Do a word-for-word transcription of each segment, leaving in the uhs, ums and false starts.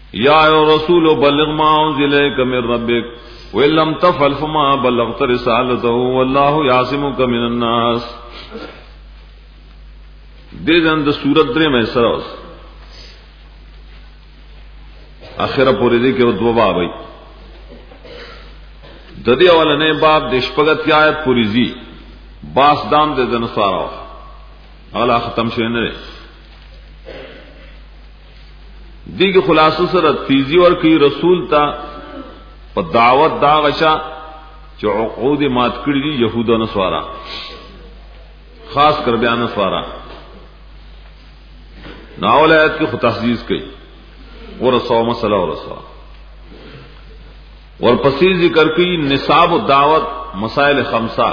یا رسول بلغ ما انزل الیک من ربک وان لم تفعل فما بلغت رسالته والله یعصمک من الناس. دې ځان د سورۃ درې مې سره اخره پورې دې کې او دوه باب وي. د دې اولنې باب د شپږت آیت پوری زی باس دام د دنسوارو اغلا ختم شوی نه دی کی خلاصو سره تیزی ور کی رسول تا په دعوت دا غشا چې عقود مات کړی دي يهودو نسوارا خاص کر بیان نسوارا ناول آیت کی خو تحزیز کړي ورسو مسله ورسو ورپسې ذکر کړي نصاب الدعوت مسائل خمسه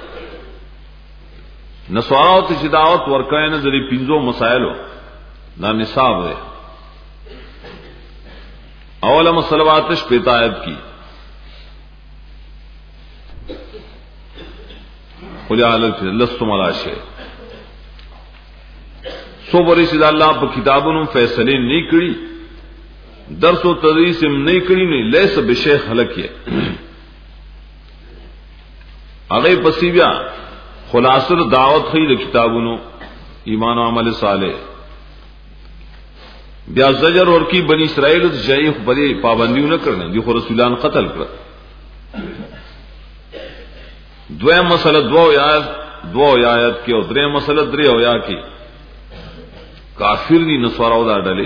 نسواراو ته دعوت ورکای نه ذری پنځو مسائلو دا نصاب دی. اوله مسلواتش پیتا آیت کی قل علت لستم علی شیء سو بری سید الله په کتابونو فیصله نه کړی درس او تدریس هم نه کړی نه لیس بشیخ هلکه هغه پسی بیا خلاصه دعوت خې د کتابونو ایمان او عمل صالح بیا زجر ورکی بنی اسرائیل د شیخ بری پابندیو نه کړنه دي خو رسولان قتل کړ. دوه مسله دوه آیات دوه آیات کې او درې مسله درې او یا کې کافر دي نصاراو دا ډلې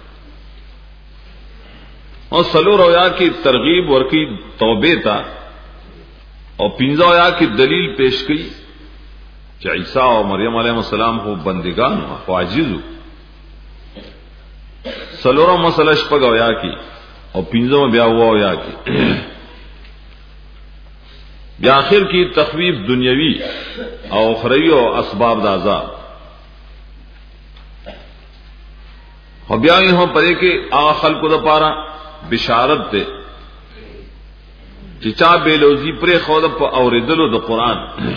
او سلور او یا کې ترغیب ورکی توبه تا او پنځه او یا کې دلیل پیش کړي چې عیسی او مریم علیهم السلام خو بندگان او عاجزو سلورو مسله شپږ او یا کی او پنځم بیا و او یا کی بیا اخر کی تخویف دنیوی او اخروی او اسباب د عذاب او بیا یې هم پرې کې هغه خلقو د پاره بشارت ده چې چا بیلوزی پرې خو د اوریدلو د قران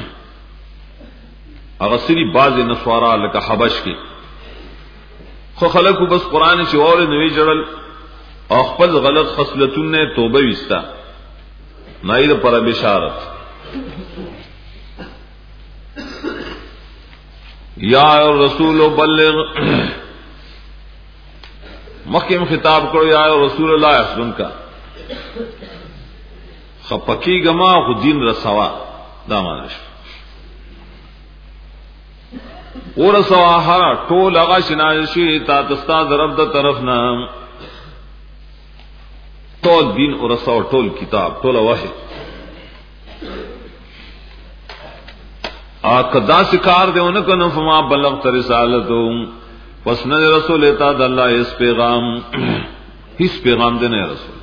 هغه سری باز نسوارا لکه حبش کې خو خلقو بس قران چې اور نوې جړل او خپل غلط خصلتونه توبه وستا نایره پر بشارت یا رسول بلغ مخکم خطاب کړو یا رسول الله اسلم کا خپکی گما خو دین رسوا دا مانش ورسوا ها ټول هغه شناشي تا تستا درب د طرف نه ټول دین ورسوا ټول کتاب ټول وحی ا کدا سکار دیونه کنه فما بلغت رسالتو پس نه رسول ته د الله اس پیغام هیڅ پیغام دی نه رسول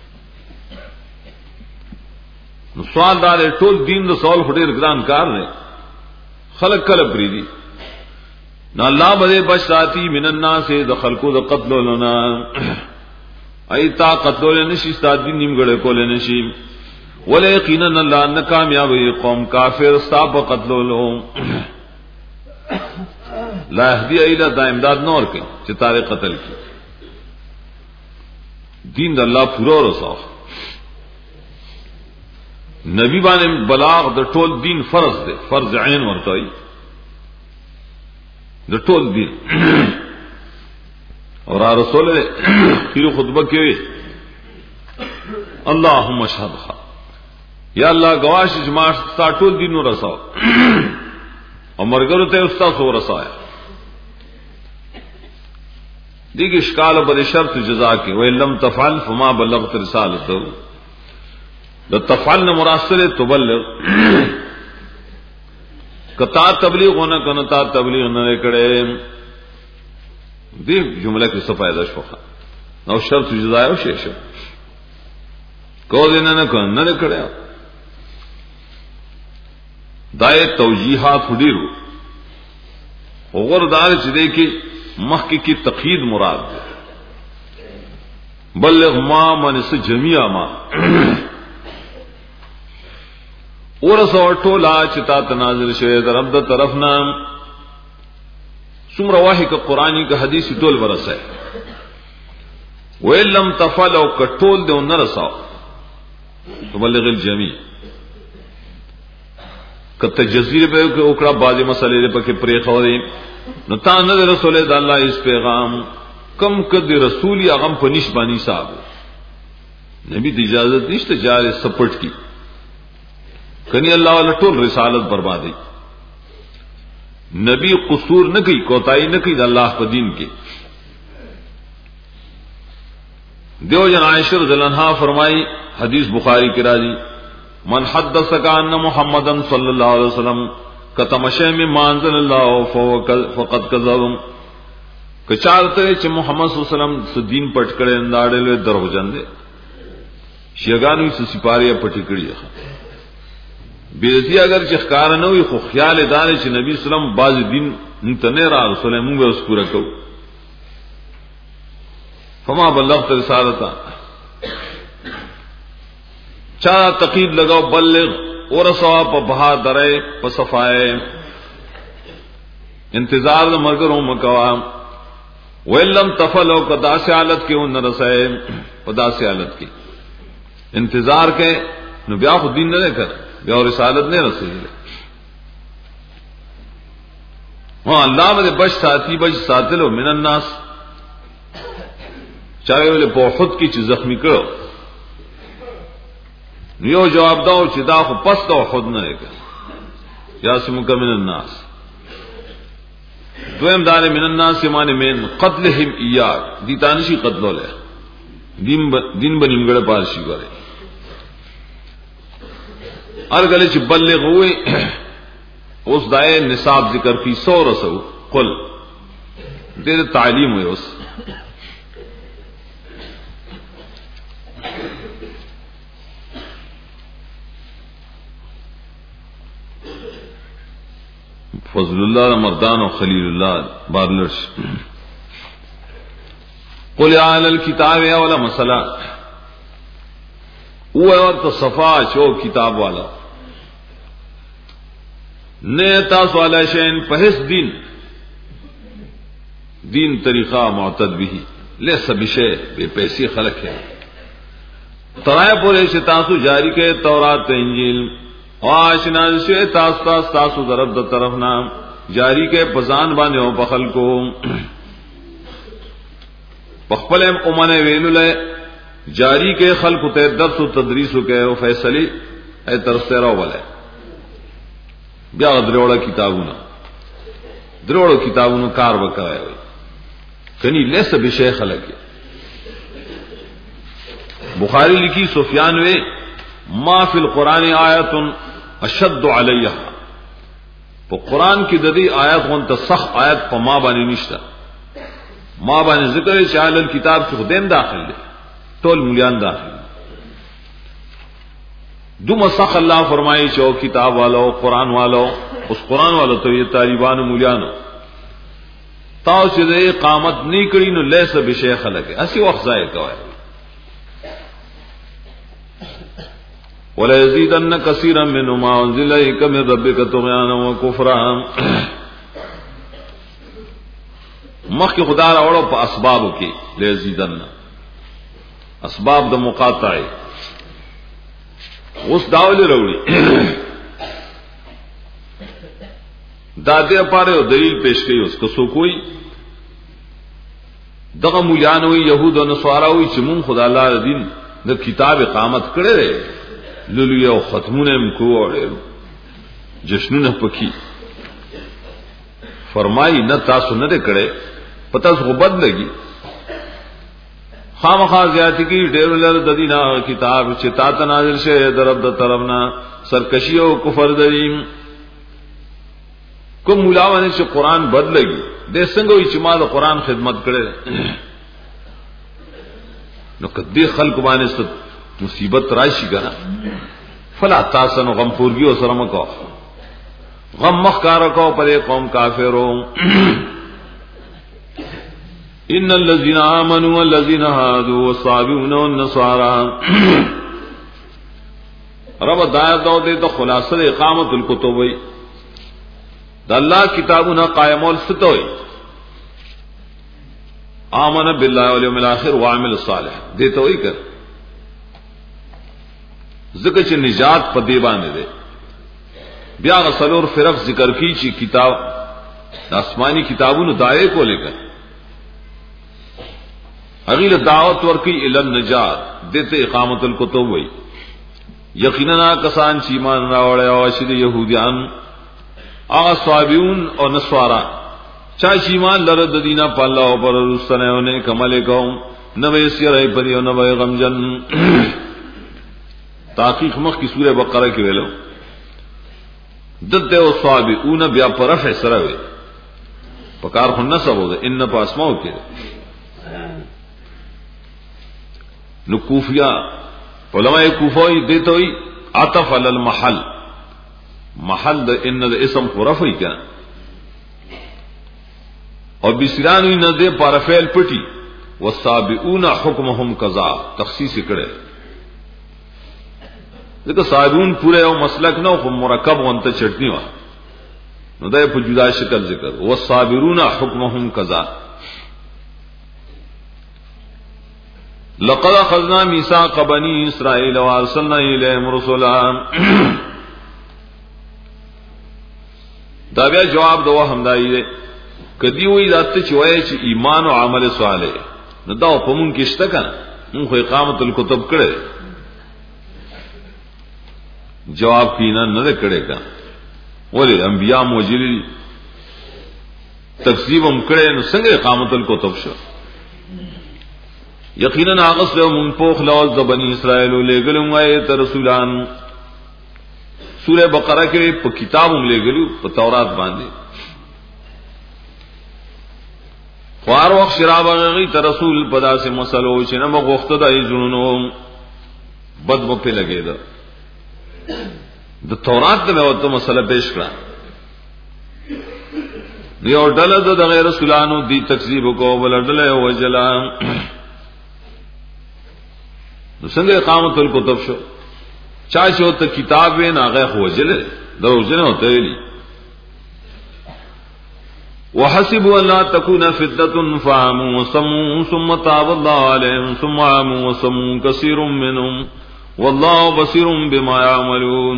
نو سوال دار ټول دین د سوال خډیر ګران کار نه خلق کله پریدي نو الله به بچ ساتي من الناس د خلقو د قتل لنا ایتا قتل نشي ستادي نیمګړې کول نشي ولا یقینا الله ان کامیاب قوم کافر صاحب قتل لو لا يهدي الى دائمداد نور کې چې تاریخ قتل کی دین د الله پورا رسو نبی باندې بلاغ د ټول دین فرض دی فرض عین ورته وي د ټول دین اور رسول خیر خطبه کې وي اللهم اشهد یا الله گواش جما ټول دین ورسو او مرګرو ته استاد سو رسایا دیګ اشکال پر شرط جزا کې وَإِلَّمْ تَفْعَلْ فَمَا بَلَّغْتَ رِسَالَتَهُ د تفعل نه مراسل تبلغ کتا تبلیغ ہونا کنه تا تبلیغ نه کړي دې جمله کې څه فائدہ شوخه نو شرط جزا او شی شو کو دې نه نه کنه نه کړي دای توجیحات وړو وګوردار چې دې کې مخکې کی تقید مراد ده بلغ ما من سے جميعا ما ورسو ټولا چتا تنازل شوی در رب د طرف نام سمره واحد ک قرآنی ک حدیث ټول ورسه وَإِلَّمْ تَفْعَلْ او کټول دې ونه رساو تبلغ الجميع کته جزیره به وکړه بعضی مسلې په کې پرې خوري نو تا نه رسول الله الله اس پیغام کم کدی رسول یا غم په نشبانی صاحب نبی دی اجازه نشته جاره سپټ کی کني الله ولا ټول رسالت بربادي نبی قصور نه کوي کوتاهی نه کوي د الله په دین کې دیو جن عائشہ رضی اللہ عنہا فرمائی حدیث بخاری کی راضی من حدثک ان محمدن صلی اللہ علیہ وسلم کتمشے میں مانزل اللہ فقد کذب کچارتے چې محمد صلی اللہ علیہ وسلم س دین پټ کړي انداړل دروژن دي شیګانو س سپاریه پټ کړي بیرتی اگر چې ښکار نه وي خو خیال دار چې نبی صلی الله علیہ وسلم باز دین نتنه را رسول موږ اوس پورا کو فما بلغت رسالتا چا تقید لگاو بلغ ورسوا په بہادرے په صفائے انتظار د مرګرو مکوا ولم تفلو قدا سالت کې ون رسائے پدا سالت کې انتظار کې نو بیا خو دین نه کړ بیا رسالت نه رسېږي ها الله دې بچ ساتي بچ ساتلو من الناس چاہے ولې په خود کې چې زخمی کړو یو جواب داو چې دا خو پس دا خود نه لګا یا سمک من الناس دویم دار من الناس معنی من قتلهم ایاک دی تانشی قتل له دین دین بنیمګړه پارشي غره ارګل چې بلغ وې اوس دای نصاب ذکر کی سو رسو قل دې تعلیم وې اوس فضل الله مردان و خلیل الله بارلش قل يا اهل الكتاب يا ولا مسئلہ او اور صفا شو کتاب والا نیتا سوالا شین پہس دین دین طریقہ معتد بھی لیس بشے بے پیسی خلق ہے ترائے پورے سے تاسو جاری کے تورات انجیل واشنا سے تاستا تاسو ضرب د طرف نام جاری کے پزان باندې او بخل کو بخپل امنه ویلو لے جاری کے خلق ته درس او تدریس کے او فیصله ای طرف سے راو ولے بیا دروړه کتابونه دروړه کتابونو کار وکړای وي کني لیس بشیخ خلق بخاری لکھی سفیان وے ما فی القرآن آیت اشد علیہ تو قرآن کی ددی آیت غن تصخ آیت پا ما بانی نشتا ما بانی ذکر چاہل الکتاب کی خدیم داخل دے تول ملیان داخل دو مسخ اللہ فرمائی چو کتاب والو قرآن والو اس قرآن والو تو یہ طالبان ملیانو تاو چھ دے قامت نہیں کری نو لیس بشیخ لگے اسی وقت ضائع کوئے ولا يزيدن كثيرا منهم ما انزل اليك من ربك طغيانا وكفرا مخ کی خدا را وړو په اسباب کې ليزيدن اسباب د مقاطعه اوس داول وروړي دا دې لپاره دلیل پیش کړي اوس کو سو کوئی دغه مولانوي يهود او نصاراوي چې مون خدای الله دین د کتاب اقامت کړي لولو یو ختمونه مکوړل جشنونه پکې فرمایي نه تاسو نه کړي پتہ سو بد لګي خامخا زیاتی کی ډېر لر د دینه کتاب چې تا ته نازل شه درب د طرفنا سرکشی او کفر دریم کوم ملاونه چې قران بد لګي د څنګه چې ما د قران خدمت کړي نو کدی خلق باندې مصیبت راشي کنه فلا تاسن غم پورګي او سره مکو غم مخکار کو پر قوم کافرون ان الذين امنوا والذين هادوا والصابئون والنصارى رب دایت دو دے تو خلاصہ اقامت الکتب وی دا اللہ کتابنا قائم ول ستوي آمن بالله والیوم الاخر وعمل الصالح دیته وای کړ ذکر چې نجات په دی باندې ده. بیا غسلور فرق ذکر کی چې کتاب آسمانی کتابونو دایې کولې کړ اغیل دعوت ورکی الی النجات دته اقامت الکتب وای یقینا کسان چې ایمان راوړل او چې يهوديان هغه صابئون او نصارا چا چې ایمان لره د دینه په الله او پر رسولونه کمل کوم نوې سیرای پریو نوې غمجن تحقیق مخ کی سورہ بقرہ کې ویلو دته او صابئون بیا پرف سره وي پکار خو نه سبو ده ان په اسماء کې نو کوفیا علماء کوفوی دیته وي عطف علی المحل محل د ان د اسم خرافی کا او بسرانو نه ده پارفعل پټي والصابئون حکمهم قضا تخصیص کړي ځکه صابئون پورا یو مسلک نو خو مرکب وانت چټنی و نو ده په جدا شکل ذکر والصابرون حکمهم قضا. لقد اخذنا ميثاق بني اسرائيل وارسلنا اليهم رسلا دا بیا جواب دوه همدای دی کدی وی ذات چې وای چې ایمان او عمل صالح نو دا په مونږ کې شته کنه مونږ خو اقامت الکتب کړه جواب کینا نه کړه کا ولې انبیاء موجلی تکذیب هم کړه نو څنګه اقامت الکتب شو یقینا هغه څو مونږ په خلاص د بنی اسرائیل لګلم وای ته رسولان سورہ بقرہ کې په کتابم لګلو په تورات باندې خوار وخت شراب غي ته رسول پدا سے مسلو چې نه مغوخته د ایزونو بد په په لګیدا د تورات د وته مسله پیش کړه یو ډله د غیر رسولانو دی تکذیب کو بل ډله وجلا نو څنګه اقامت الکتب شو چا شو ته کتاب وین هغه خوجله دروځنه ہوتے ویلی وحسبوا ان لا تكون فتنه فاموا وسموا ثم تاب الله عليهم ثم عموا وسموا كثير منهم والله بصير بما يعملون.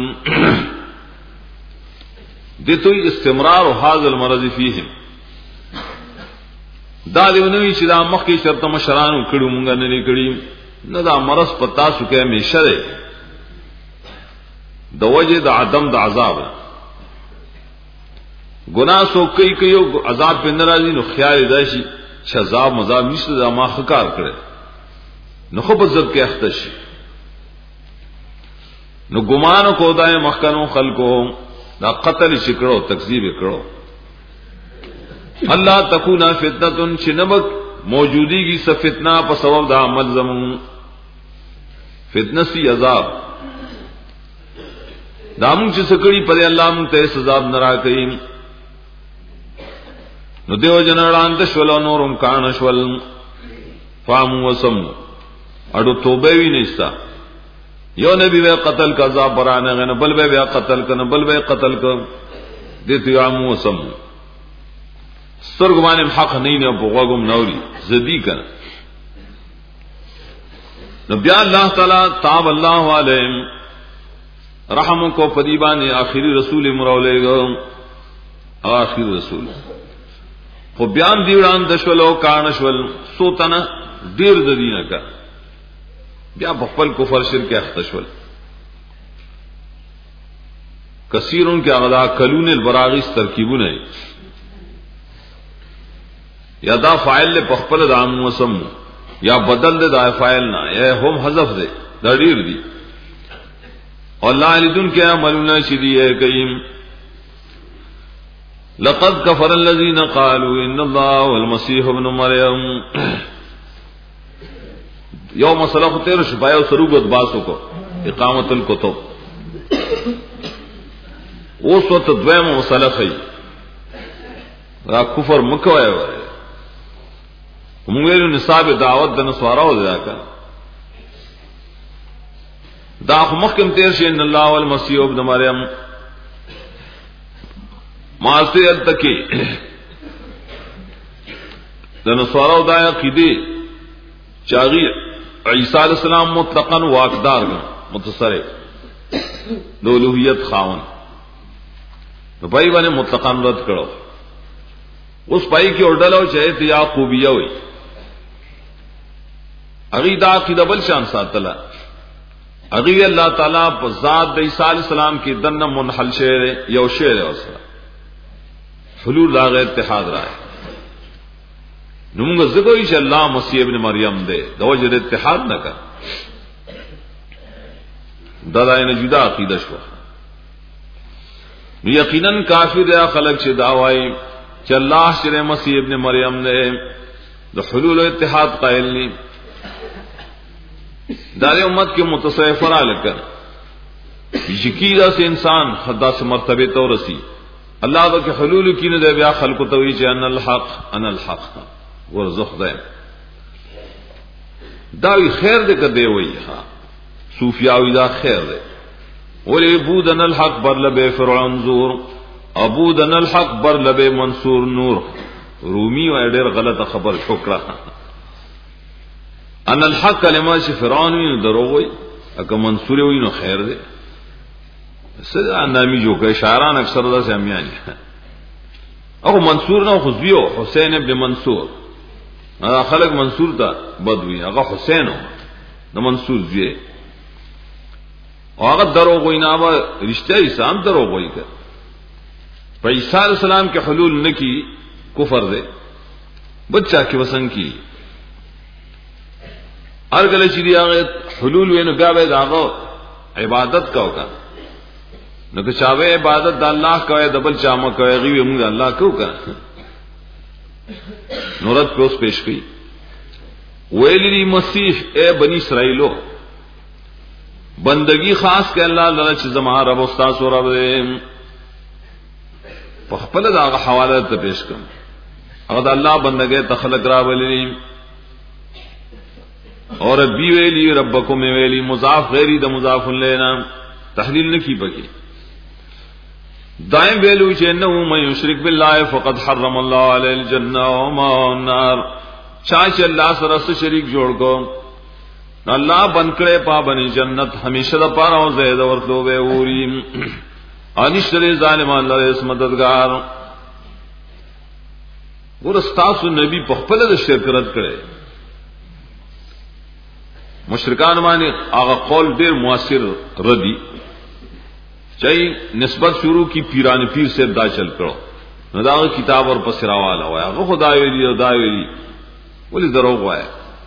دته استمرار هذا المرض فيهم دا دیونوی چې دا مخکې شرط مشرانو کړو مونږ نه لري نه دا مرض پتا سو کې همیشه ده د وجه د عدم د عذاب گناہ سو کوي کوي عذاب په ناراضي نو خیال راشي چې عذاب مذاب نشته دا ما خکار کړي نو خو په ځب کې اختش نو ګمان کو دای مخکنو خلقو دا قتل شکړو تکذیب کړو الله تکونا فتنه شنبک موجودی کی س فتنہ په سبب دا عمل زمون فتنه سی عذاب دامن چې سکړی پر الله مون ته سزا نرا کوي نو دیو جنړان د شولو نورم کان شول فام وسم اډو توبه وی نشتا یو نبی و قتل کا عذاب برانه غنه بل به قتل کنه بل به قتل ک دته عام وسم سترګمان حق نه نه بوغوم نوري زدی کنه نو بیا الله تعالی تاب الله علیهم رحم کو پدیبان آخری رسول مرولے گا آخری رسول خو بیان دیوڑان دشولو کانشول سوتنا دیر ددینه کا بیا بخپل کفر شرک اختشول کثیرون کے اغدا کلون البراغیس ترکیبون ہے یا دا فائل لے بخپل دام وسم یا بدل دے دا فائل نا یا هم حذف دے دا دیر دی اللہ لدن کے عملنا شدی ہے کریم لقد كفر الذين قالوا ان الله والمسيح ابن مريم یوم مسئلہ کو تیر شفایہ و سروگت باسو کو اقامت الکتب اس وقت دویم مسئلہ خی را کفر مکوائے ہوئے مونگیلو نصاب دعوت دنسوارا ہو دیا کا دا محکم تیر شي ان الله والمسيح ابن مريم معصیت تکي د نصارو د عقیده چاغي عیسی علیہ السلام مطلقاً واقدار متصرف د الوهیت خاون نو پای باندې مطلقاً رد کړو. اوس پای کې اورډلو چې یعقوبیه وي اغي دا عقیده بل شان ساتله. اغي الله تعالی په ذات د عیسی علیہ السلام کې دنه منحل شعر یو شعر اوسه حلول لا غیر اتحاد راځي. نو موږ زګوي چې الله مسیح ابن مریم دی د وجه د اتحاد نه کړ دا داینه جدا عقیده شو. نو یقینا کافر یا خلق چې دا وایي چې الله شری مسیح ابن مریم دی د حلول او اتحاد قائل ني دار امت کے متصوفرا لکر یقیدا سے انسان خدا سے مرتبے تو رسی اللہ کے حلول کی نے دے بیا خلق توئی چې ان الحق ان الحق ورزق دے دا خیر دے کدے وئی ہاں صوفیاوی دا خیر دے ولی بودن الحق بر لبے فرعون زور ابودن الحق بر لبے منصور نور رومی و ډېر غلط خبر شکرہ ان الحق کلمه چې فرعون ویني دروغ وي اګه منصور وي نو خیر دی. سدا نامي جو کې اشاران اکثر دا سمياني او منصور نو خو حسین ابن منصور هغه خلق منصور دا بدوي هغه حسین نو منصور دی او هغه دروغ وي نه ما رښتیا انسان دروغ وي که په عیسی علیہ السلام کې حلول نکی کفر دی بچا کې وسنګ کی ہر گلے چیری آگے حلول وے نو بیا بے داغو عبادت کا ہوگا نو کہ چاوے عبادت دا اللہ کوئے دبل چاما کوئے غیوے مونگا اللہ کیوں کا نورت پہ اس پیش کی ویلی مسیح اے بنی اسرائیلو بندگی خاص کہ اللہ لڑا چیز مہا رب استاس و رب دے پخپل دا آگا حوالہ تا پیش کم اگر اللہ بندگے تخلق را ویلی اور ربی ویلی ربکم ویلی مضاف غیری دا مضاف لینا تحلیل نکی بکی دائم ویلو چې انه من یشرک بالله فقد حرم الله علیه الجنه وما النار چاچ اللہ سره شریک جوړ کو اللہ بنکړې پا بنی جنت ہمیشہ د پاره او زید ورتلو به وری انشتری ظالمان له اس مددگار ورستاسو نبی په خپل د شرک رد کړي مشرکان باندې هغه قول ډیر موثر ردی چای نسبت شروع کی پیران پیر سے دا چل کړو نو دا کتاب اور پسراواله وای هغه خدای ویلی او دا ویلی ولی دروغ وای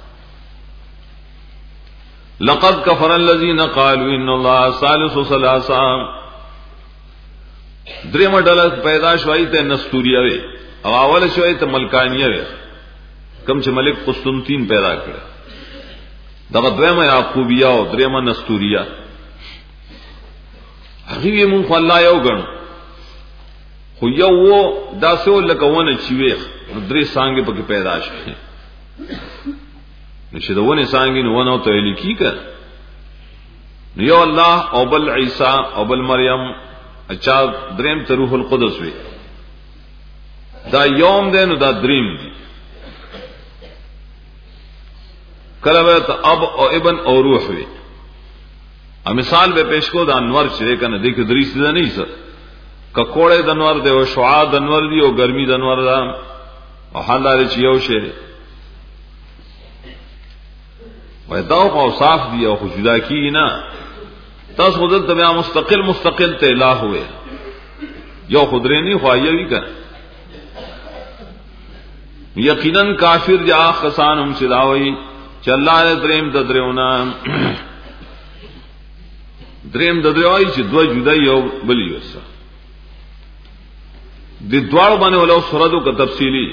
لقد كفر الذين قالوا ان الله ثالث ثلاثه دریم ډله پیدا شوي ته نستوریه وی او اول شوي ته ملکانیه وی کم چې ملک قسطنطین پیدا کړ دغه دویمه یعقوبیه او دریمه نستوریه هغه مون خو الله یو غن خو یو و داسو لکونه چې وی درې څنګه پکې پیدا شوه نشه دونه څنګه نو ونه ته لیکي کړ یو الله او بل عیسی او بل مریم اچھا دریم ته روح القدس وی دا یوم دین دا دریم دی کلمه اب او ابن او روح وی ا مثال به پیش کو د انور چې کنه دیکھ دریس ده نه سر ککوړې د انور دی او شعاع د انور دی او ګرمي د انور ده او حالدار چې یو شی وای دا او صاف دی او جدا کی نه تاسو خود ته بیا مستقل مستقل ته الہ ہوئے یو خدرے نہیں خواہی بھی کر یقیناً کافر جا خسان ہم سداوئی چې الله دې دریم د دریونه دریم د دریوای چې دوه جدا یو بلی وسه د دوړ باندې ولو سردو کا تفصیلی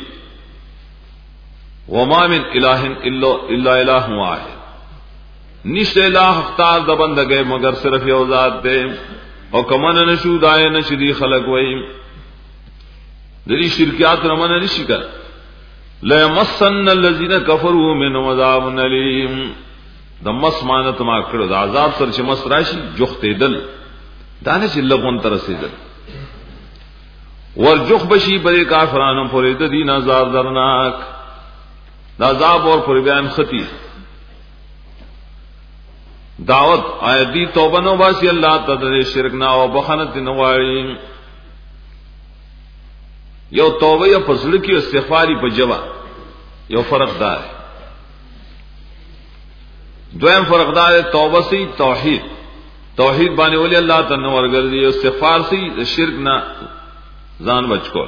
وما من الہ الا الا الہ واحد نشته الہ اختار د بندګې مگر صرف یو ذات دی او کمن نشو دای نشدي خلق وای د دې شرکیات رمنه نشي کړ لا يمسن الذين كفروا منهم عذاب اليم د مسمانت ما کړو د عذاب سره چې مس راشي جوخته دل دانه چې لغون تر رسیدل ور جوخ بشي بری کافرانو پرې د دین عذاب درناک دا عذاب اور پر بیان خطی دعوت آیتی توبہ نو باسی اللہ تعالی شرک نہ او بخنت نواړي یو توبه یا فضل کی استغفاری په جواب یو فرق دار دویم فرق دار توبه سی توحید توحید باندې ولي الله تعالی ورګرځي استغفار سی شرک نہ ځان بچ کول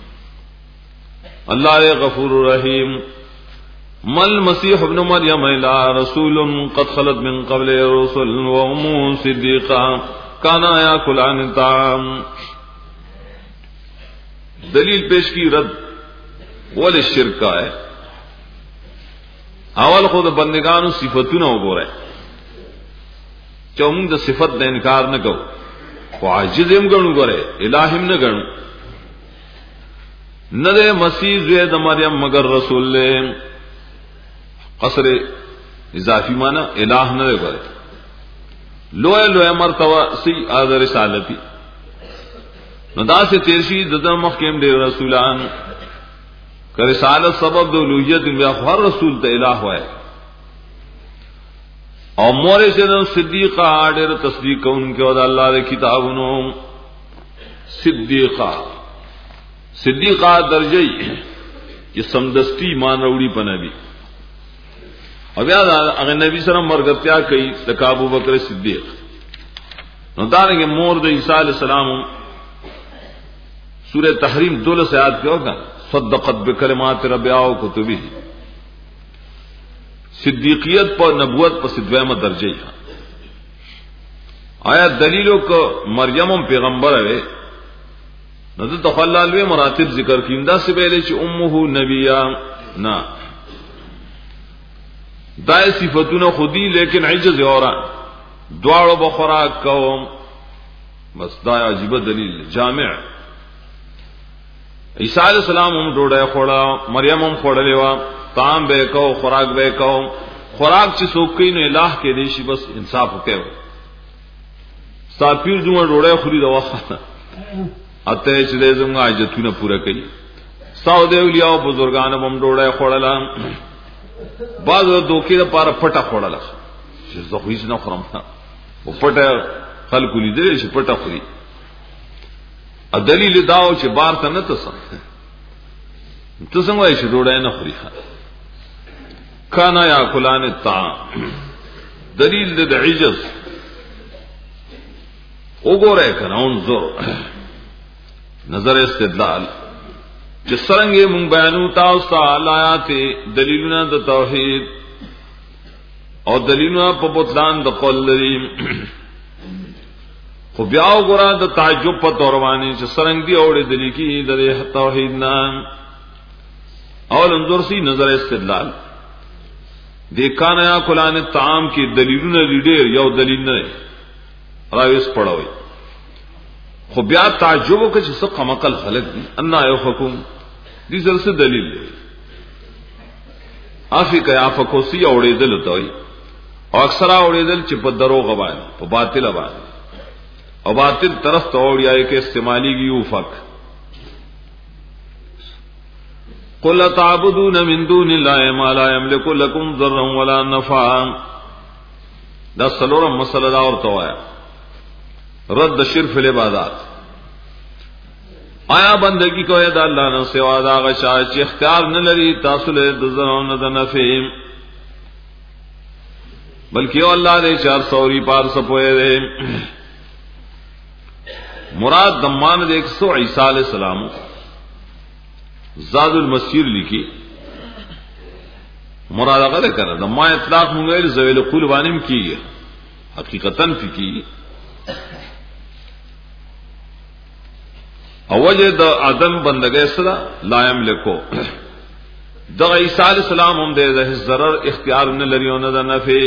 اللہ غفور رحیم مل مسیح ابن مریم الا رسول قد خلت من قبل الرسل وهم صدیقا کانا یاکلان الطعام دلیل پیش کی رد ول شرک کا ہے اول خود بندگانو صفاتونه وګوره چې موږ د صفت د انکار نه کوو او عاجز هم ګڼو ګوره الہ هم نه ګڼو نہ دے مسیح زید مریم مگر رسول لے قصر اضافی مانا الہ نہ دے کرے لوئے لوئے مرتبہ سی آد رسالتی ندا سے تیرشی ددا محکم دے رسولان کہ رسالت سبب دو لوہیت بیا ہر رسول تے الہ ہوئے اور مورے سے نو صدیقہ آڈر تصدیق ان کے ودا اللہ دے کتابنوں صدیقہ صدیقہ درجی یہ سمدستی مان روڑی پا نبی اب یاد اگر نبی صلی اللہ علیہ وسلم مرگتیا کئی لکا ابو بکر صدیق نو دارنگے مور دا عیسیٰ علیہ السلام سورہ تحریم دولس آیات کیا ہوگا صدقت بکلمات ربیاء و کتبی صدیقیت پر نبوت پر صدویمہ درجی آیا دلیلوں کو مریم پیغمبر ہے نظر تخلالوے مراتب ذکر کی اندہ سے پہلے چی امہو نبیہ نا دائے صفتون خودی لیکن عجز اورا دوارو بخوراک کوم بس دائے عجیب دلیل جامع عیسیٰ علیہ السلام ہم ڈوڑے خوڑا مریم ہم خوڑا لیوا تام بے کو خوراک بے کو خوراک چی سوکی نو الہ کے دیشی بس انصاف ہوتے ہو ساپیر جو ڈوڑے خوری دوا خانا اتے چدے زنگا عجتونه پورا کړي ساو دی اولیاء بزرگان بم ډوړای خوړلا بعض دوکې لپاره پټه خوړلا چې زه خو هیڅ نه خورم او پټه خلکو لیدل چې پټه خوري ا دلیل داو چې بار ته نه تاسو ته څنګه وایي چې ډوړای نه خوري کانا یا کلان الطعام دلیل د عجز وګورئ کنه انظر نظر استدلال چې څنګه مونږ بیانو تاسو ته آیات دلیلونه د توحید او دلیلونه په بوتلان د قول لري خو بیا وګوره د تعجب په تور باندې چې څنګه دی اورې دلی کې د توحید نام اول انظر سی نظر استدلال د کانا کلان الطعام کې دلیلونه ډېر یو دلیل نه راويس پړوي خو بیا تعجب وکړي چې څه قمقل خلق دي ان یوفکم دې زل څه دلیل دی افی کیا فکوسی اوریدل توي او اکثر اوریدل چې په دروغ باندې په باطل باندې او باطل طرف ته اوریای کې استعمالي کیو فک قل تعبدون من دون الله ما لا يملك لكم ضرا ولا نفعا دا سلورم مسله دا ورته وایا رد شرف فی العبادات آیا بندگی کوي دا الله نه سوا دا غشا چې اختیار نه لري تاسو له د زنه د نفع بلکې الله دې چار سوري پار سپوي دې مراد دمان دې ایک سو عیسی علیہ السلام زاد المسیر لکھی مراد هغه کړه د ما اطلاق مونږ زویل قول باندې کیږي حقیقتا فکی اوجه د ادم بندګۍ سره لا یملکو د عیسی علیہ السلام هم د ضرر اختیار نه لري او نه د نفع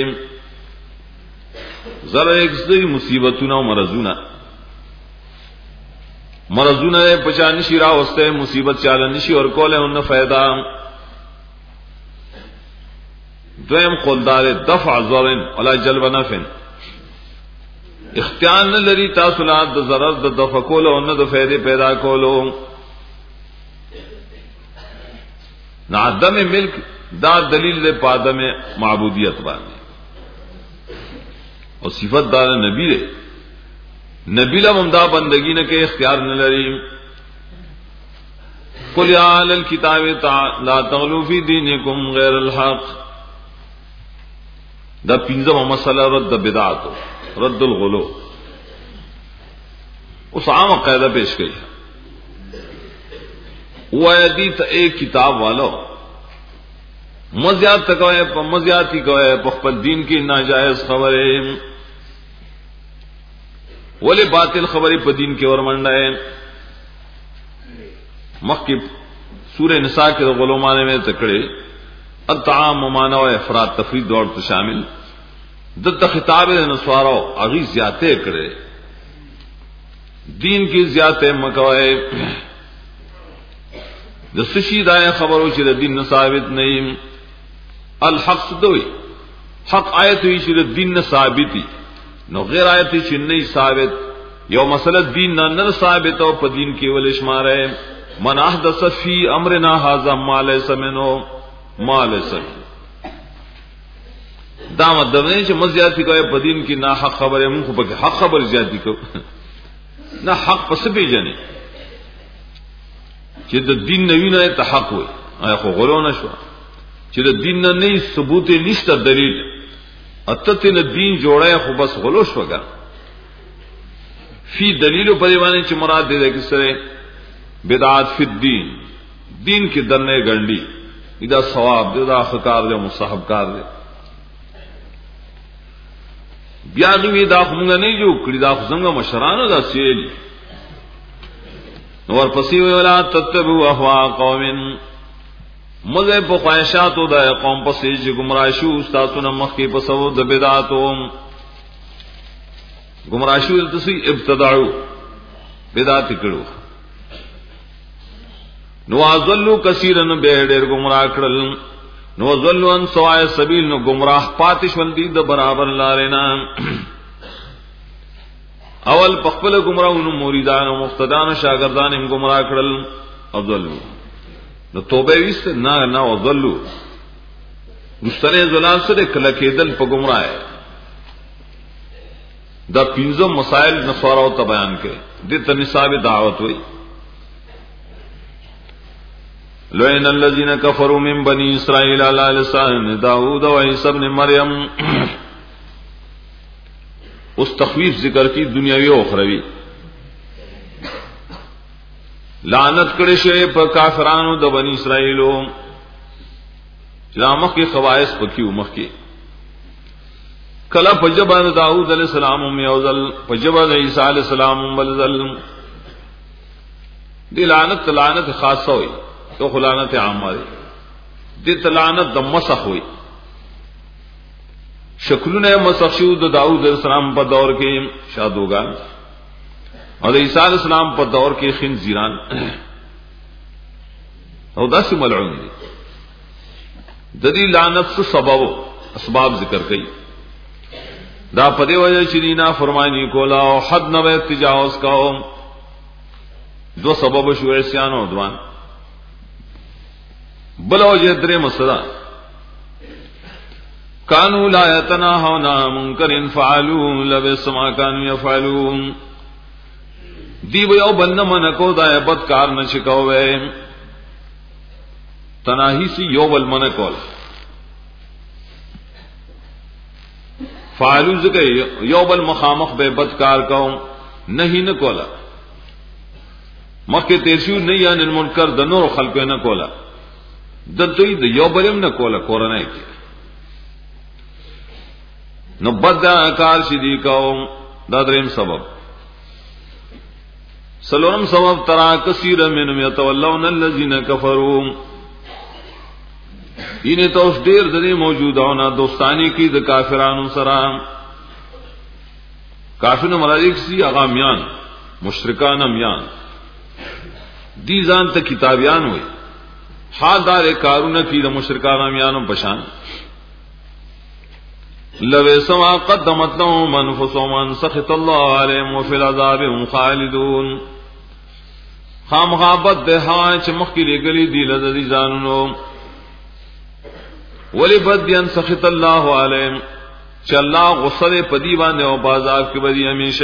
ضرر اکسي مصیبتونه او مرزونه مرزونه پچانی شي راوسته مصیبت چاله نشي اور کوله ان فائدہ دویم قلدار دفع ضرر ولا جلب نفع اختیار نه لري تاسو لا د ضرر د دفع کول او نه د فائدې پیدا کولو نه عدم ملک دا دلیل دے پادم معبودیت باندې اور صفت دار نبی دے نبی لم دا بندگی نہ کہ اختیار نہ لری قل یا اہل الکتاب لا تغلوا فی دینکم غیر الحق دا پنځم مسئلہ رد بدعت رد الغلو اس عام قاعدہ پیش کی وہ یدی ایک کتاب والو مزیات تکوئے مزیاتی کوئے پخپل دین کی ناجائز خبریں ولی باطل خبری پا دین کے اور منڈائے مخی سورہ نساء کے غلومانے میں تکڑے الطعام ممانا و افراد تفرید دور تو شامل دت خطاب نسوارو اغی زیادتے کرے دین کی زیادتے مکوئے دسشی دائیں خبرو چر دین ثابت نہیں الحق دوئی حق آیت ہوئی چر دین ثابتی نو غیر آیتی چر نہیں ثابت یو مسئلہ دین نہ ثابت ہو پا دین کی ولشمار ہے من احدث فی امرنا ھذا ما لیس منہ ما لیس منہ دا مطلب نہیں کہ مزیاتی کو پا دین کی نا حق خبر ہے من کو پا حق خبر زیادتی کو نہ حق پس بھی جنے چې د دین نوی نه ته حق وي آیا خو غلو نشو چې د دین نه نه ثبوت نشته دلیل اته نه دین جوړه خو بس غلو شوګا فی دلیل په دیوانه چې مراد دې ده کسره بدعات فی الدین دین کې دنه ګڼلی دا ثواب دا خکار دی مستحب کار دی بیا دوی دا موږ نه جو کړی دا څنګه مشرانو دا سیلی اور پسی ولا تتبعوا اهواء قوم مزه په خواہشاتو د قوم پسې چې گمراه شو استادونه مخکې په سو د بدعاتو گمراه شو تاسو ابتداعو بدعت کړو نو ازلوا کثیرا به ډېر گمراه کړل نو ازلوا ان سواء السبیل نو گمراه پاتې شول دي د برابر لارې نه اول پخپل گمراہونو مریدان او مقتدان او شاگردان هم گمراه کړل افضلوا نو توبه وست نه نه افضلوا مستری زلال سره کله کېدل په گمراه دا پنځه مسائل نصارا او بیان کړي د تنصاب دعوت وای لئن الذين كفروا من بني اسرائيل على لسان داوود وعيسى ابن مريم اس تخویف ذکر کی دنیاوی او اخروی لعنت کړي شوی په کافرانو د بنی اسرائیلو چې مخ کې خواص پکې مخ کې کله په جبان داوود علیہ السلام او یوزل په جبان عیسی علیہ السلام ولزل دی لعنت لعنت خاصه وي تو لعنت عامه دي دی لعنت د مسخ وي شکلونه مسخشو د داؤد علیہ السلام په دور کې شادوغان او د عیسی علیہ السلام په دور کې خنزیران او داسې ملعون دي د دې لعنت څخه سبب اسباب ذکر کړي دا په دې وجه چې دینا فرمانی کولا او حد نه تجاوز کاو دو سبب شو عصیان او عدوان بل وجه درې مسله کانوا لا يتناهون عن منکر فعلوا لبئس ما كانوا يفعلون دی به او بند من کو دا بدکار نشکوي تناهی سی یو بل من کول فعلوا زکه یو بل مخامخ به بدکار کو نہیں نہ کولا مکه تیرشو نه یا المنکر د نور خلق نه کولا دتوی د یو بلم نه کولا کورنه کی نو بد کار شدی قوم دا دریم سبب سلورم سبب ترا کثیر منهم یتولون الذین کفروا اینه توس ډیر د موجودونه دوستانی کی د کافرانو سره کافرونو ملائک سی اغامیان مشرکان امیان دی ځان ته کتابیان وي حالدار کارونه کی د مشرکان امیانو پشان لو سما قدمت لهم انفسهم ان سخط الله عليهم وفي العذاب هم خالدون خام غابت ده ها چې مخکې لګلې دی لذي ځانونو ولی بد ین سخط اللہ علیہم چې الله غصه پدی باندې او بازار کې بدی همیشه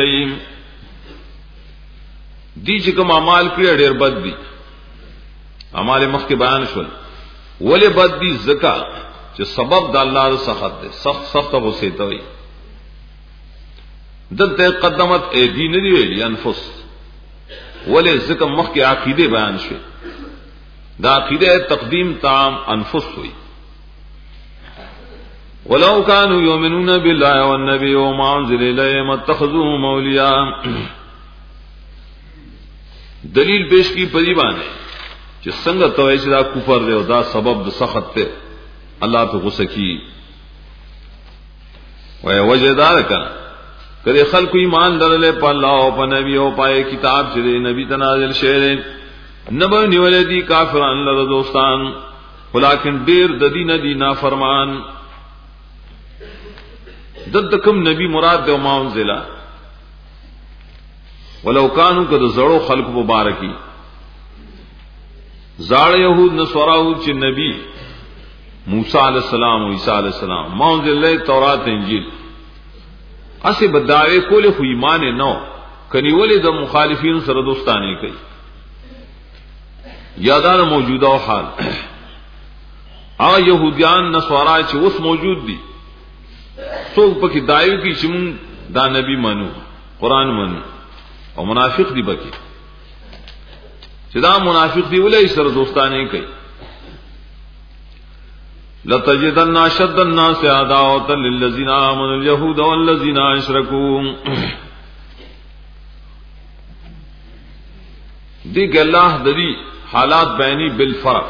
دي چې کوم اعمال کړی ډېر بد دي اعمال مخکې بیان شول ولی بد دي زکا چې سبب د الله سخط ده سخت سخت غصه ته وي دلته قدمت ایدی نه دی ویلي انفس ولی زکا مخکې عقیده بیان شوه دا عقیده تقدیم تام انفس ہوئی ولو كانوا يؤمنون بالله والنبي وما انزل اليهم اتخذوهم اولياء دلیل پیش کی پدی باندې چې څنګه توای چې دا کفر دی او دا سبب د سخط ته الله په غصه کی وای وجدار کنا کله خلق ایمان درلې په الله او په نبی او په کتاب چې نبی تنازل شعر نبو نیولدی کافران لره دوستان ولکن ډیر د دین دی نافرمان ددکم نبی مراد د ماونزلا ولو کانوا قد زړو خلق مبارکی زاړ يهود نصراو چې نبی موسی علی السلام او عیسی علی السلام ماونزل تورات انجیل اسی بداوی کوله خو ایمان نو کني ولې د مخالفین سره دوستانه کوي یادار موجوده حال هغه يهوديان نصارا چې اوس موجود دي څوک پکې دایو کې چې مون دا نبی منو قران منو او منافق دي بکی چې دا منافق دی ولې سره دوستانه کوي لتجدن اشد الناس عداوه للذين امنوا اليهود والذين اشركوا دی کہ اللہ دری حالات بینی بالفرق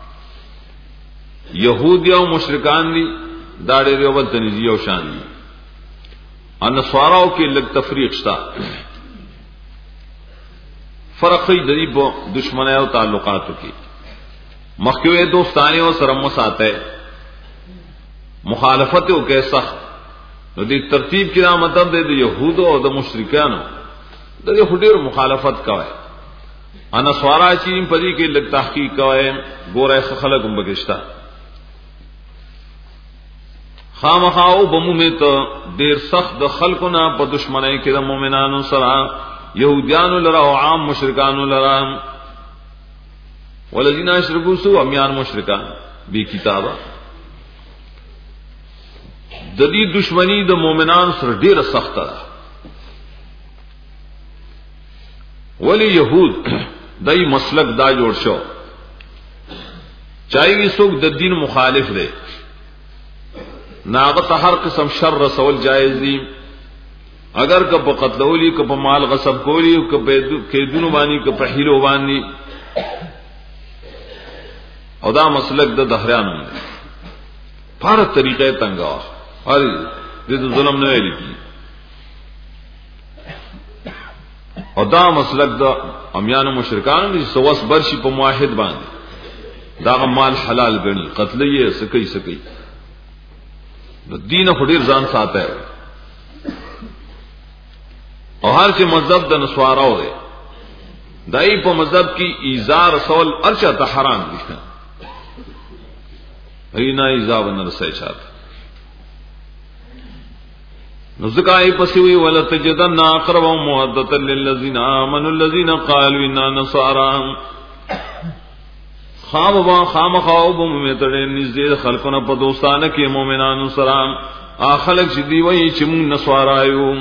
یہود او مشرکان دی داڑے ریوبل تنزی او شان دی انصاراو کی لگ تفریق شتا فرقی دری بو دشمنی او تعلقاتو کی مخکوے دوستانی او سرم ساتے مخالفت او کہ سخت نو دی ترتیب کی دا مطلب دے دی یہود او دا مشرکانو دا دی خودیر مخالفت کوئے انا سوارا چین پدی کے لگ تحقیق کوئے گورے خلق ام بگشتا خامخاو بمو میں تو دیر سخت د خلقنا پا دشمنائی کے دا مومنانو سرا یہودیانو لرا و عام مشرکانو لرا والذین اشرکو سو امیان مشرکان بی کتابا ددی دشمنی د مومنان سر دیر سخت دا ولی یہود دای مسلک دا جوړ شو چاہیے څوک د دین مخالف دی ناغت ہر قسم شر رسول جائز دی اگر که په قتلولی که په مال غصب کولی که په کیدونو باندې که په حیلو باندې او دا مسلک د دهریانو دی پر طریقې تنگا اور دې ظلم نه ویل کی او دا مسلک دا امیانو مشرکانو دی سوس برشی په موحد باندې دا مال حلال غنی قتل یې سکی سکی نو دین خډیر ځان ساته او هر چې مذهب د نسواراو دی دای په مذهب کې ایزا رسول ارچا ته حرام دي اینا ایزا ونرسه چاته نزکای پسوی ولا تجدن اقرب مودة للذین آمنوا الذین قالوا انا نصارى خام با خام خواب متړې نږدې خلقونه په دوستانه کې مؤمنانو سره اخلق شدي وای چې موږ نصارایو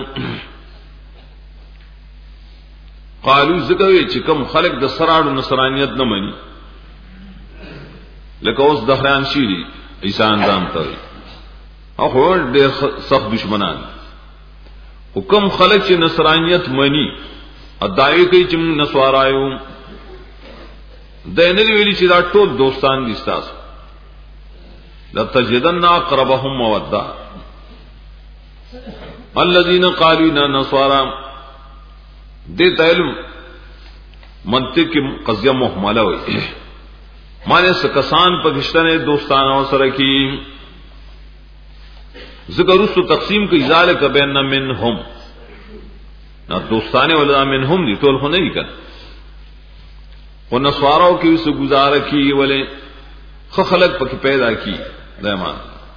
قالو زکوی چې کوم خلق د سراړو نصرانیت نه مني لکه اوس دهران شيری عیسی انزام ته او هر ډېر سخت دشمنان حکم خلق چې نصرانیت مني ادعای کوي چې موږ نصارایو دینه ویلی چې دا ټول دوستان دي تاسو لتجدن اقربهم موده الذين قالوا اننا نصارى دې علم منطق قضیه محمله وي معنی سکسان پاکستان دوستانو سره کی ذکر اس تقسیم کی ذالک بین منهم نہ دوستانے ولا منهم دي ټول خو نه دي کړه ونسواراو کې وسو گزاره کی ولې خلق پکې پیدا کی دایمان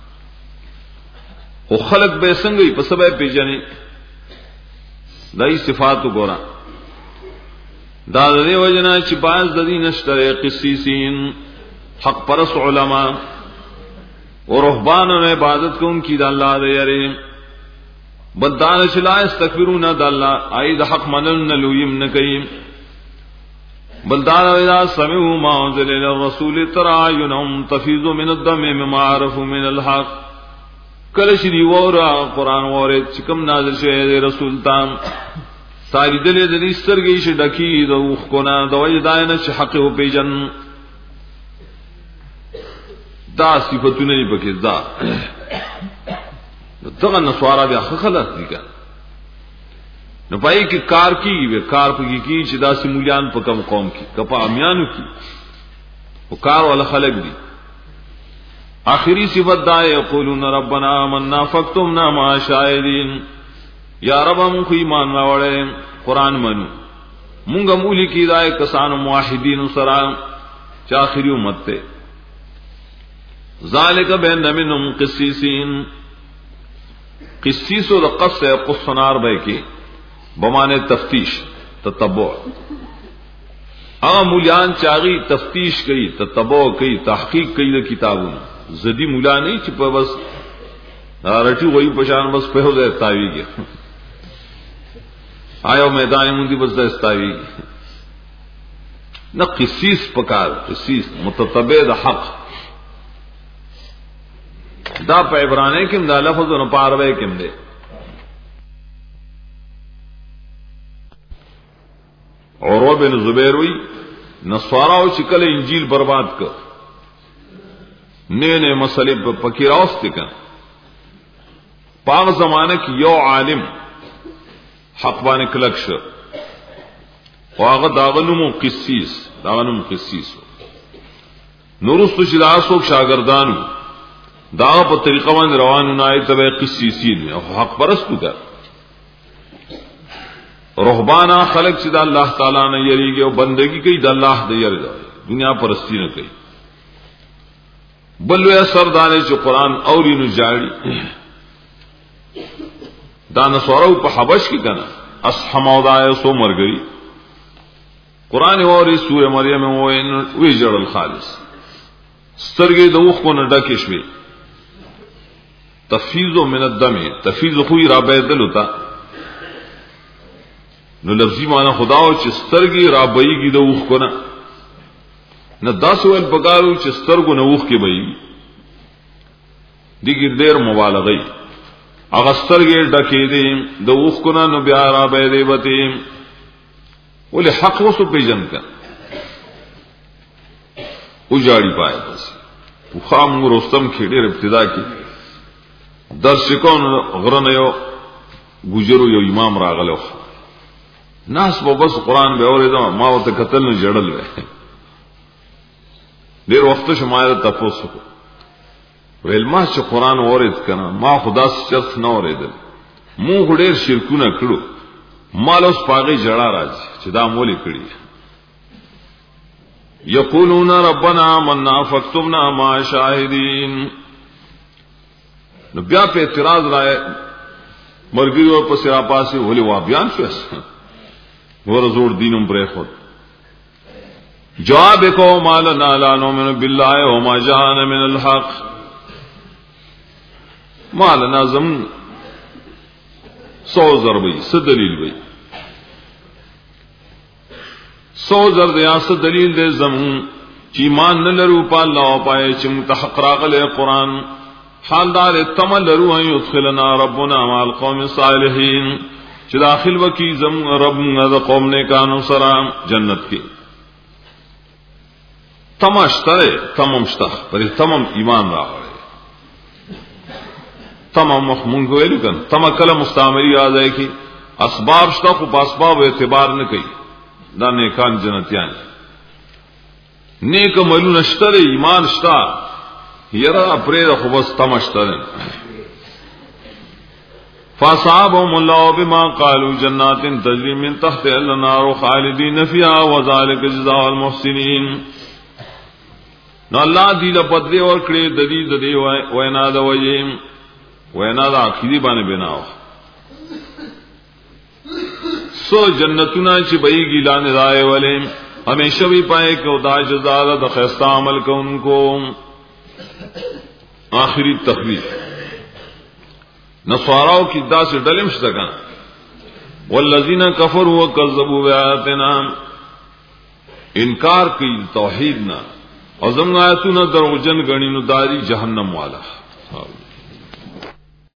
او خلق به څنګه په سبب پیژنې دای صفات وګورا دا د دې وجنا چې باز د دې نشته قسیسین حق پرس علما او رهبانو عبادت کوونکي د الله د یری بدان شلا استكبرون د الله اید حق منن لویم نکیم بلدان اذا سمعوا ما انزل الى الرسول ترى عينهم تفيض من الدم مما عرفوا من الحق کله چې دی وره قران وره چې کوم نازل شوی دی رسول تام ساری دلې د دې سترګې شي ډکی د وخ کو نه د وجه داینه چې حق او پیجن دا صفاتونه یې پکې دا دغه نسوارا بیا خلک دي کا نو پای کې کار کیږي و کار پکې کی چې دا سیمولیان په کم قوم کې کپا امیانو کې او کار ول خلک دي آخری صفت دا یقولون ربنا آمنا فاكتبنا مع الشاهدين یا رب موږ ایمان راوړې قران منو موږ مولی کې دای کسانو موحدین سره چې آخری امت ته ذالک بین منهم قسیسین قسیس او قص قصنار به کې بمانه تفتیش تتبع هغه مولیان چاغي تفتیش کوي تتبع کوي تحقیق کوي د کتابونو زدی مولا نه چې په بس رټي وای په شان بس په هوځه تاویږي آیو میدان مونږ بس دستاوی نه قسیس پکار قسیس متتبع د حق دا په عبرانی کې دا لفظ نو په عربی کې دی عروه بن زبیر وی نصاراو چې کله انجیل برباد کړ نه نه مسلې په پکې راوستي کړ په زمانه کې یو عالم حق باندې کلک شو واغه داغنمو قسیس داغنمو قسیس نورستو چې تاسو شاګردانو دا په طریقه باندې روانو نه ایت به قسیسین او حق پرستو کا رهبانا خلق چې د الله تعالی نه یریږي او بندگی کوي د الله د یری دنیا پرستی نه کوي بل وی سردانه چې قران اورینو جاړي دا نصارو په حبش کې کنه اصحمودای سو مرګري قران اوري سوره مریم وې جړل خالص سترګې د وښ کو نه ډکې شوې تفیض من الدم تفیض خو را بيدل ہوتا نو لفظي معنی خدا او چې سترګې را بېږي د وښ کو نه نه داس ول پکارو چې سترګو نه وښ کې بېږي دګر ډېر مبالغه اغسترګې ډکې دي د وښ کو نه نو بیا را بېدې وته ولې حق وسو پیجن کا او جاړي پای بس خو خام رستم کې ډېر ابتدا کې درس کون غرنه یو ګجرو یو امام راغلو ناس په بس قران به اورېدو ما ورته قتل نه جړل وې ډېر وخت شمایره تاسو ویل ما چې قران اورید کنه ما خدا شرط نه اوریدل مو ډېر شرکونه کړو مال اوس پاګې جړه راځي چې دا مولې کړی یقولون ربنا آمنا فاكتبنا مع الشاهدين نو بیا په اعتراض راي مرګي او په سرا پاسه ولې وا بیان شو ور زور دینم پرې خو جواب کو مال لا نؤمن بالله وما جاءنا من الحق مال نظم سو ضربي س دلیل وي سو ضرب یا س دلیل دې زم چې ایمان نه لرو په الله او پای چې متحق راغله قران حالدار تمل لرو ان يدخلنا ربنا مع القوم الصالحين چې داخل وکي زم رب نه قوم نه کانو سره جنت کې تماشتره تمام شته پر تمام ایمان راغله تمام مخمون ویل کن تم کله مستعمری راځي کی اسباب شته خو په اسباب اعتبار نه کوي دا نیکان جنتیان نیک عملونه شته ایمان شته یرا پرې خو بس تمشتره فاصحابهم الله بما قالوا جنات تجري من تحتها الانهار خالدين فيها وذلك جزاء المحسنين نو الله دې له بدله ور کړې د دې د دې وینا د وجه وینا د اخیری باندې بناو سو جنتونه چې بېګی لانه راي ولې ہمیشہ بھی پائے کہ دا جزا د خیستا عمل کو ان کو آخری تخویف نصاراو کی دا سے ڈلم شتکا والذین کفروا وکذبوا بآیاتنا انکار کی توحید نہ اور زمن آیاتنا دروغجن گنی نو داری جہنم والا